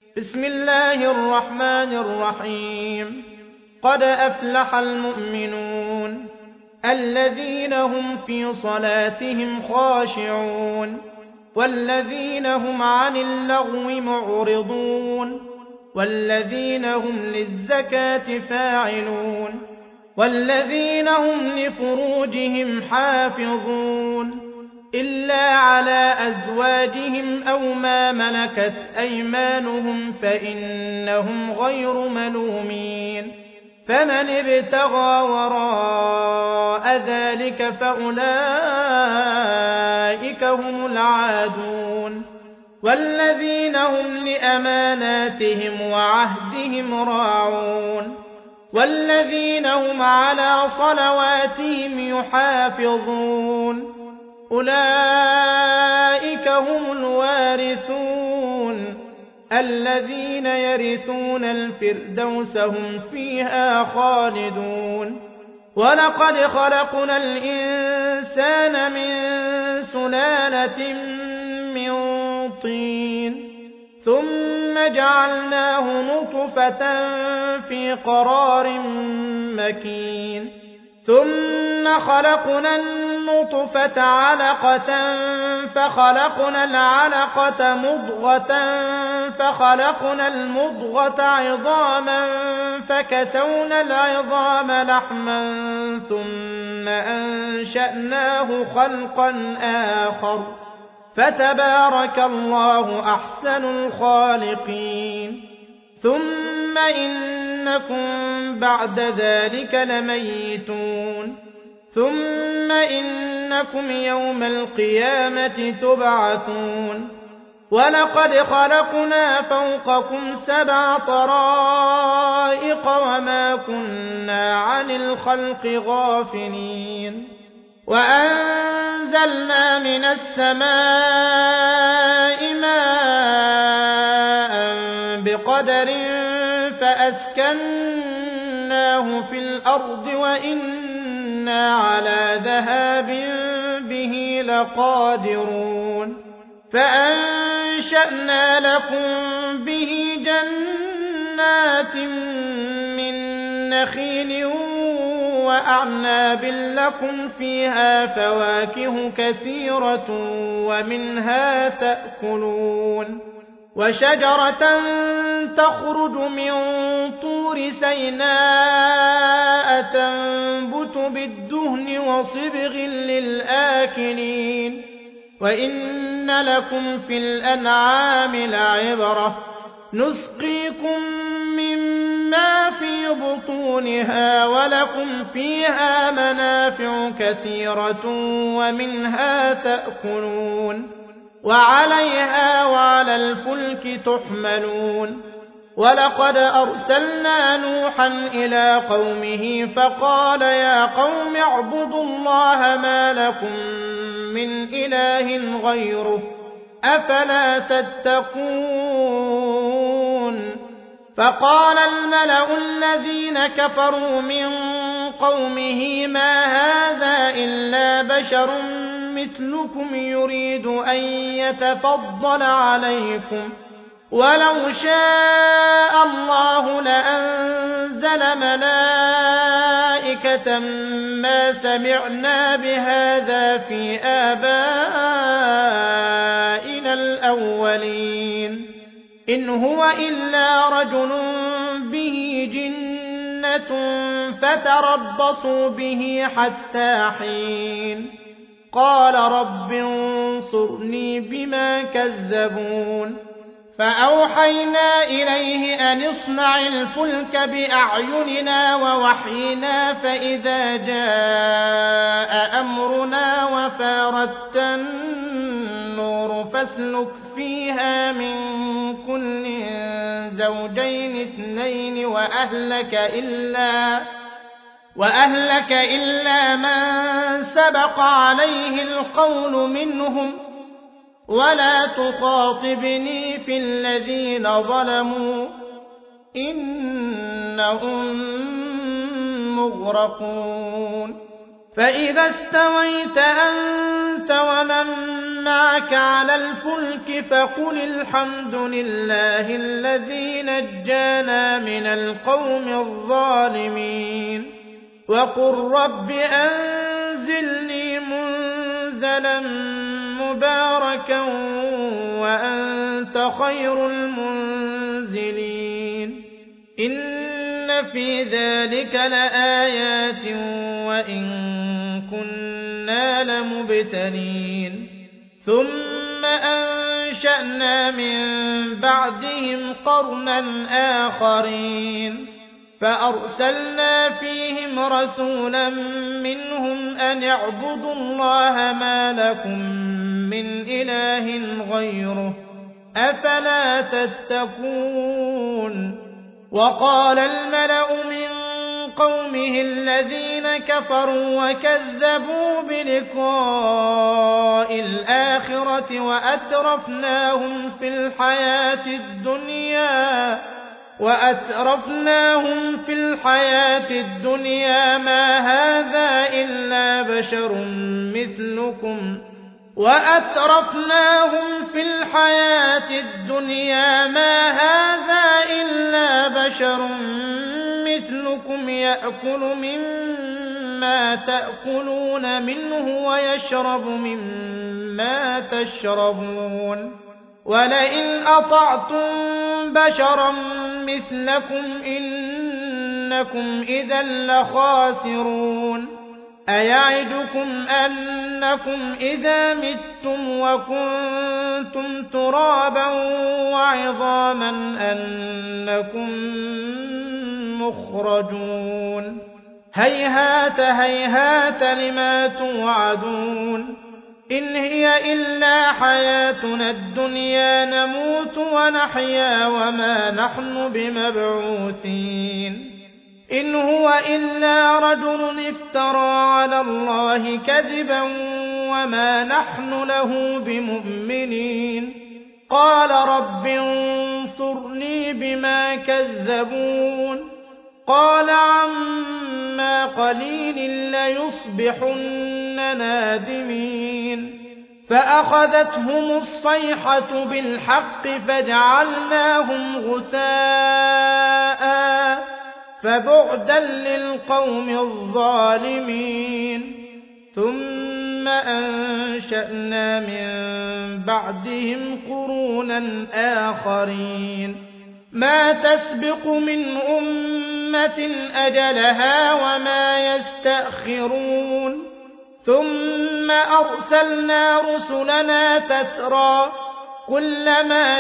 بسم الله الرحمن الرحيم قد أفلح المؤمنون الذين هم في صلاتهم خاشعون والذين هم عن اللغو معرضون والذين هم للزكاة فاعلون والذين هم لفروجهم حافظون إلا على أزواجهم أو ما ملكت أيمانهم فإنهم غير ملومين فمن ابتغى وراء ذلك فأولئك هم العادون والذين هم لأماناتهم وعهدهم راعون والذين هم على صلواتهم يحافظون أولئك هم الوارثون الذين يرثون الفردوس هم فيها خالدون ولقد خلقنا الإنسان من سلالة من طين ثم جعلناه نطفة في قرار مكين ثم خلقنا النطفة علقة فخلقنا العلقة مضغة فخلقنا المضغة عظاما فكسونا العظام لحما ثم أنشأناه خلقا آخر فتبارك الله أحسن الخالقين ثم إنكم بعد ذلك لميتون ثم إنكم يوم القيامة تبعثون ولقد خلقنا فوقكم 7 طرائق وما كنا عن الخلق غافلين وأنزلنا من السماء ماء بقدر فأسكناه في الأرض وإنا على ذهاب به لقادرون فأنشأنا لكم به جنات من نخيل وأعناب لكم فيها فواكه كثيرة ومنها تأكلون وشجرة تخرج من طور سيناء تنبت بالدهن وصبغ للآكلين وإن لكم في الأنعام لعبرة نسقيكم مما في بطونها ولكم فيها منافع كثيرة ومنها تأكلون وعليها وعلى الفلك تحملون ولقد أرسلنا نوحا إلى قومه فقال يا قوم اعبدوا الله ما لكم من إله غيره أفلا تتقون فقال الملأ الذين كفروا من قومه ما هذا إلا بشر مثلكم يريد أن يتفضل عليكم ولو شاء الله لأنزل ملائكة ما سمعنا بهذا في آبائنا الأولين إن هو إلا رجل به جنة فتربصوا به حتى حين قال رب انصرني بما كذبون فأوحينا إليه أن اصنع الفلك بأعيننا ووحينا فإذا جاء أمرنا وفارت النور فاسلك فيها من كل زوجين 2 وأهلك إلا من سبق عليه القول منهم ولا تخاطبني في الذين ظلموا إنهم مغرقون فإذا استويت أنت ومن معك على الفلك فقل الحمد لله الذي نجانا من القوم الظالمين وقل رب أنزلني منزلا مباركا وأنت خير المنزلين إن في ذلك لآيات وإن كنا لمبتلين ثم أنشأنا من بعدهم قرنا آخرين فأرسلنا فيهم رسولا منهم أن اعبدوا الله ما لكم من إله غيره أفلا تتقون وقال الملأ من قومه الذين كفروا وكذبوا بلقاء الآخرة وأترفناهم في الحياة الدنيا ما هذا إلا بشر مثلكم يأكل مما تأكلون منه ويشرب مما تشربون ولئن أطعتم بشرا مثلكم إنكم إذا لخاسرون أيعدكم أنكم إذا متم وكنتم ترابا وعظاما أنكم مخرجون هيهات هيهات لما توعدون إن هي إلا حياتنا الدنيا نموت ونحيا وما نحن بمبعوثين إن هو إلا رجل افترى على الله كذبا وما نحن له بمؤمنين قال رب انصرني بما كذبون قال عما قليل ليصبحن نادمين فأخذتهم الصيحة بالحق فجعلناهم غثاء فبعدا للقوم الظالمين ثم أنشأنا من بعدهم قرونا آخرين ما تسبق من أمة أجلها وما يستأخرون ثم أرسلنا رسلنا تترى كلما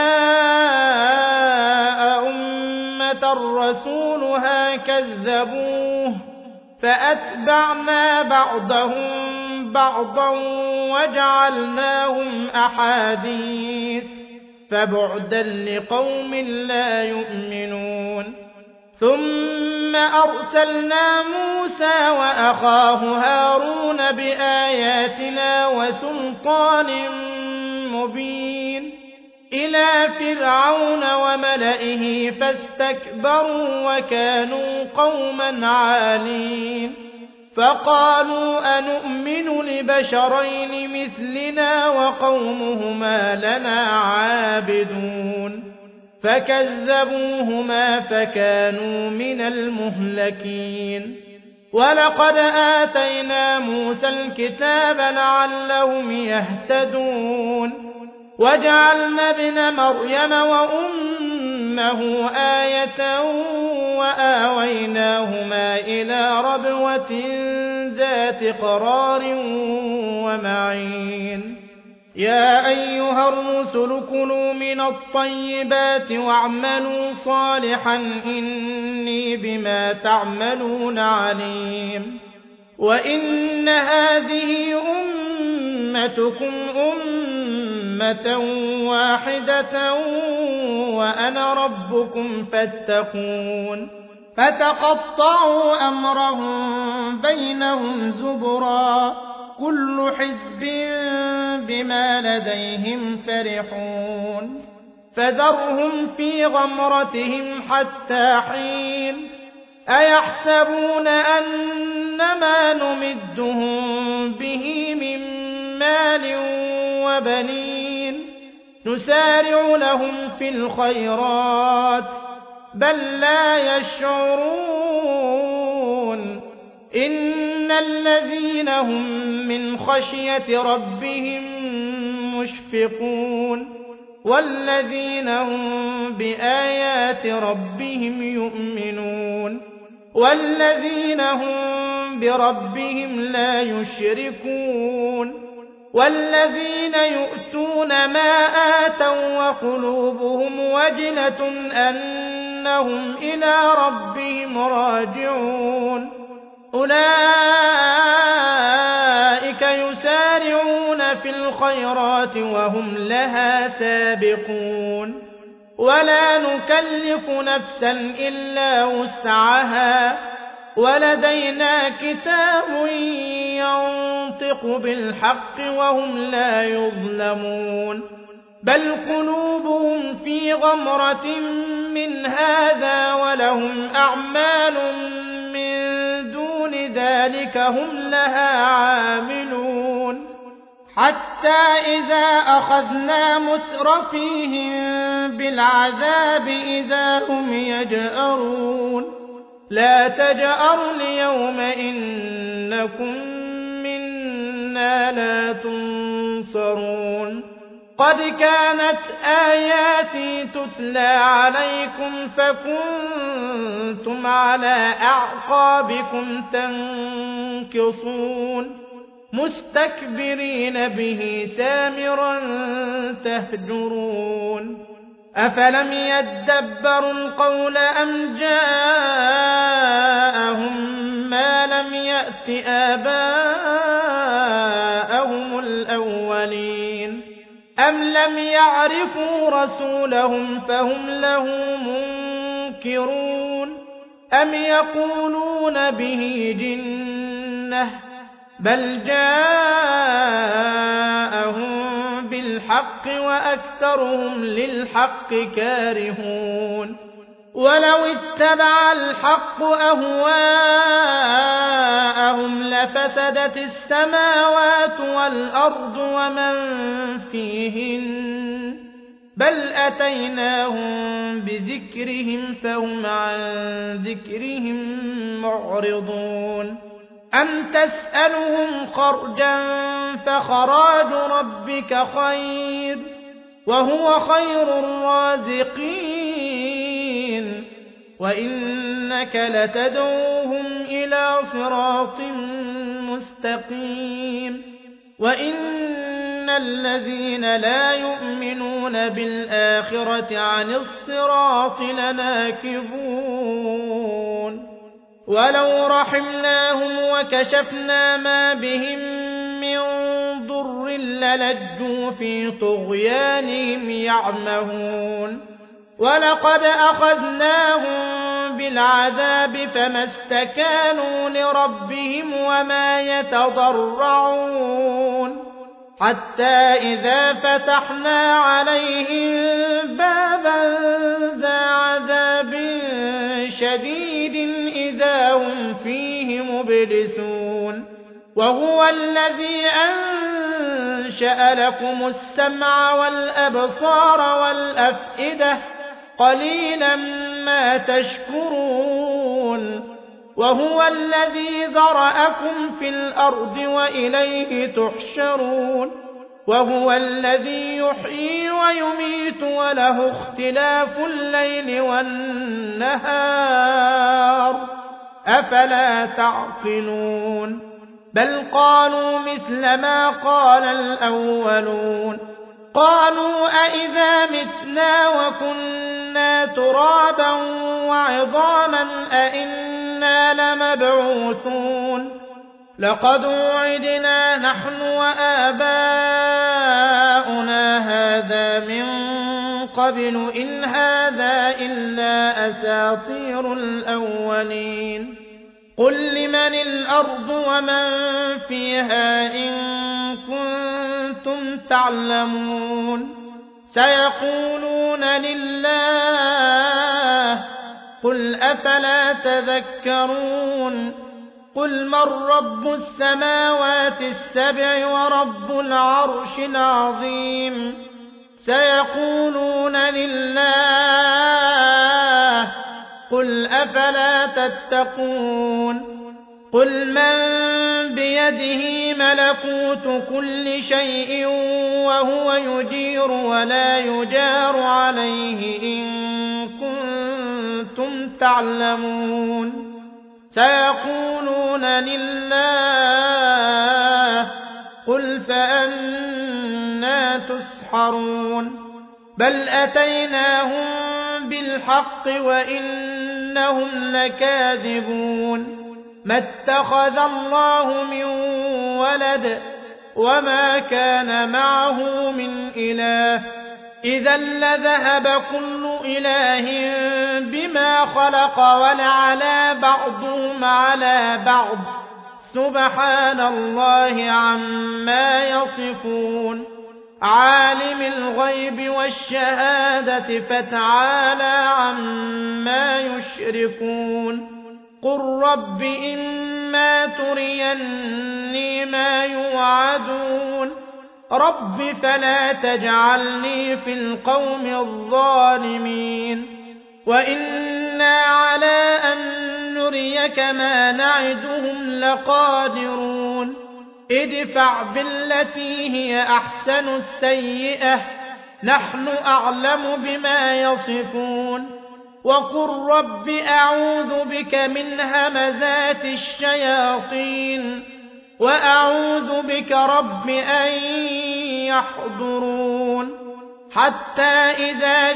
جاء أمة رسولها كذبوه فأتبعنا بعضهم بعضا وجعلناهم أحاديث فبعدا لقوم لا يؤمنون ثم أرسلنا موسى وأخاه هارون بآياتنا وسلطان مبين إلى فرعون وملئه فاستكبروا وكانوا قوما عالين فقالوا أنؤمن لبشرين مثلنا وقومهما لنا عابدون فكذبوهما فكانوا من المهلكين ولقد آتينا موسى الكتاب لعلهم يهتدون وجعلنا ابن مريم وأمه آية وآويناهما إلى ربوة ذات قرار ومعين يا أيها الرسل كلوا من الطيبات واعملوا صالحا إني بما تعملون عليم وإن هذه أمتكم أمة واحدة وأنا ربكم فاتقون فتقطعوا أمرهم بينهم زبرا كل حزب بما لديهم فرحون فذرهم في غمرتهم حتى حين أيحسبون أن ما نمدهم به من مال وبنين نسارع لهم في الخيرات بل لا يشعرون إن الذين هم من خشية ربهم مشفقون والذين هم بآيات ربهم يؤمنون والذين هم بربهم لا يشركون والذين يؤتون ما آتوا وقلوبهم وجلة أنهم إلى ربهم راجعون أولئك يسارعون في الخيرات وهم لها سابقون ولا نكلف نفسا إلا وسعها ولدينا كتاب ينطق بالحق وهم لا يظلمون بل قلوبهم في غمرة من هذا ولهم أعمال من دون ذلك هم لها عاملون حتى إذا أخذنا مترفيهم بالعذاب إذا هم يجأرون لا تجأروا اليوم إنكم منا لا تنصرون قد كانت آياتي تتلى عليكم فكنتم على أعقابكم تنكصون مستكبرين به سامرا تهجرون أفلم يدبروا القول أم جاءهم ما لم يأت آباءهم الأولين أم لم يعرفوا رسولهم فهم له منكرون أم يقولون به جنة بل جاءهم بالحق وأكثرهم للحق كارهون ولو اتبع الحق أهواءهم لفسدت السماوات والأرض ومن فيهن بل أتيناهم بذكرهم فهم عن ذكرهم معرضون أم تسألهم خرجا فخراج ربك خير وهو خير الرازقين وإنك لتدعوهم إلى صراط مستقيم وإن الذين لا يؤمنون بالآخرة عن الصراط لناكبون ولو رحمناهم وكشفنا ما بهم من ضر للجوا في طغيانهم يعمهون ولقد أخذناهم بالعذاب فما استكانوا لربهم وما يتضرعون حتى إذا فتحنا عليهم بابا ذا عذاب شديد إذا هم فيه مبلسون وهو الذي أنشأ لكم السمع والأبصار والأفئدة قليلا ما تشكرون وهو الذي ذرأكم في الأرض وإليه تحشرون وهو الذي يحيي ويميت وله اختلاف الليل والنهار أفلا تعقلون بل قالوا مثل ما قال الأولون قالوا أئذا متنا وكنا ترابا وعظاما أئنا لمبعوثون لقد وعدنا نحن وآباؤنا هذا من قبل إن هذا إلا أساطير الأولين قل لمن الأرض ومن فيها إن كنتم تعلمون سيقولون لله قل أفلا تذكرون قل من رب السماوات السبع ورب العرش العظيم سيقولون لله قل أفلا تتقون قل من بيده ملكوت كل شيء وهو يجير ولا يجار عليه إن كنتم تعلمون سيقولون لله قل فأنى تسحرون بل أتيناهم بالحق وإنهم لكاذبون ما اتخذ الله من ولد وما كان معه من إله إذا لذهب كل إله بما خلق ولعلى بعضهم على بعض سبحان الله عما يصفون عالم الغيب والشهادة فتعالى عما يشركون قل رب إما تريني ما يوعدون رب فلا تجعلني في القوم الظالمين وإنا على أن نريك ما نعدهم لقادرون ادفع بالتي هي أحسن السيئة نحن أعلم بما يصفون وقل رب أعوذ بك من همزات الشياطين وأعوذ بك رب أن يحضرون حتى إذا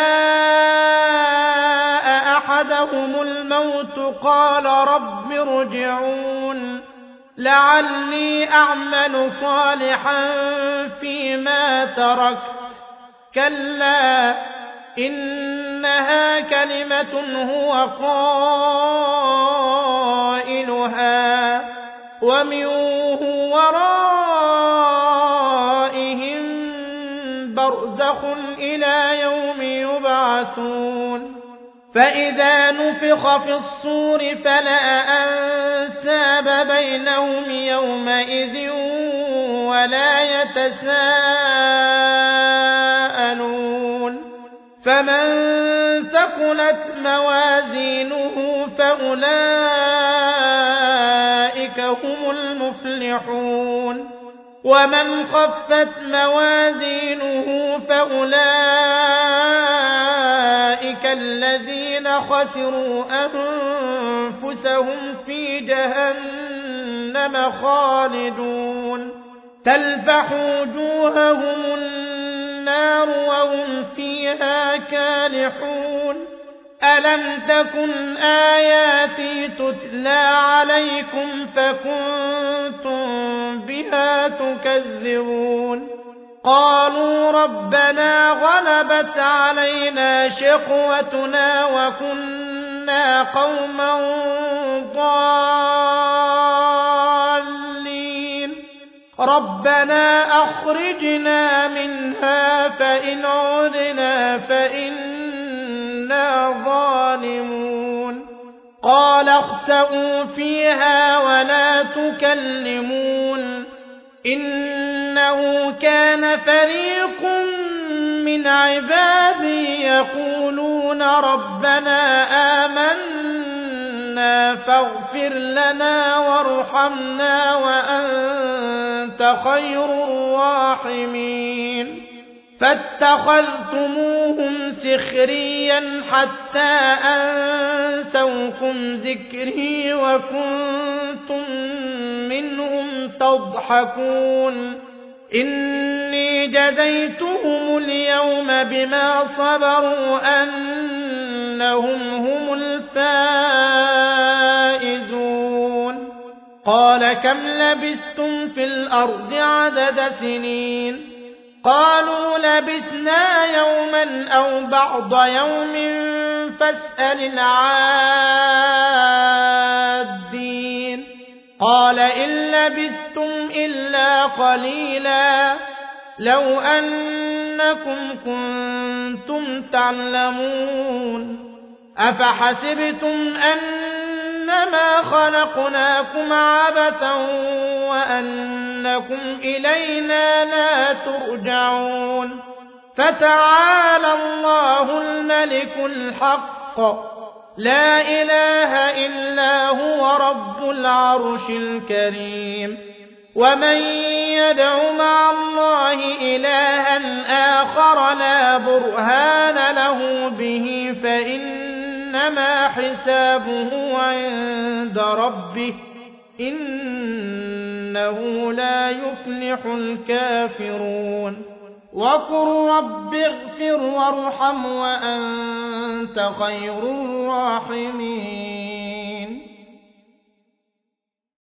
جاء أحدهم الموت قال رب ارجعون لعلي أعمل صالحا فيما تركت كلا إنها كلمة هو قائلها ومن ورائهم برزخ إلى يوم يبعثون فإذا نفخ في الصور فلا أنساب بينهم يومئذ ولا يتساءلون فمن ثقلت موازينه فأولئك هم المفلحون ومن خفت موازينه فأولئك الذين خسروا أنفسهم في جهنم خالدون تلفح وجوههم النار وهم فيها كالحون ألم تكن آياتي تتلى عليكم فكنتم بها تكذبون قالوا ربنا غلبت علينا شقوتنا وكنا قوما ضالين ربنا أخرجنا منها فإن عدنا فإنا ظالمون قال اخسئوا فيها ولا تكلمون إنه كان فريق من عبادي يقولون ربنا آمنا فاغفر لنا وارحمنا وأنت خير الراحمين فاتخذتموهم سخريا حتى أنسوكم ذكري وكنتم منهم تضحكون إني جزيتهم اليوم بما صبروا أنهم هم الفائزون قال كم لبثتم في الأرض عدد سنين قالوا لبثنا يوما أو بعض يوم فاسأل العادين قال إن لبثتم إلا قليلا لو أنكم كنتم تعلمون أفحسبتم إنما خلقناكم عبثا وأنكم إلينا لا ترجعون فتعالى الله الملك الحق لا إله إلا هو رب العرش الكريم ومن يدع مع الله إلها آخر لا برهان له به فإنما حسابه عند ربه إنه لا يفلح الكافرون وقل رب اغفر وارحم وأنت خير الراحمين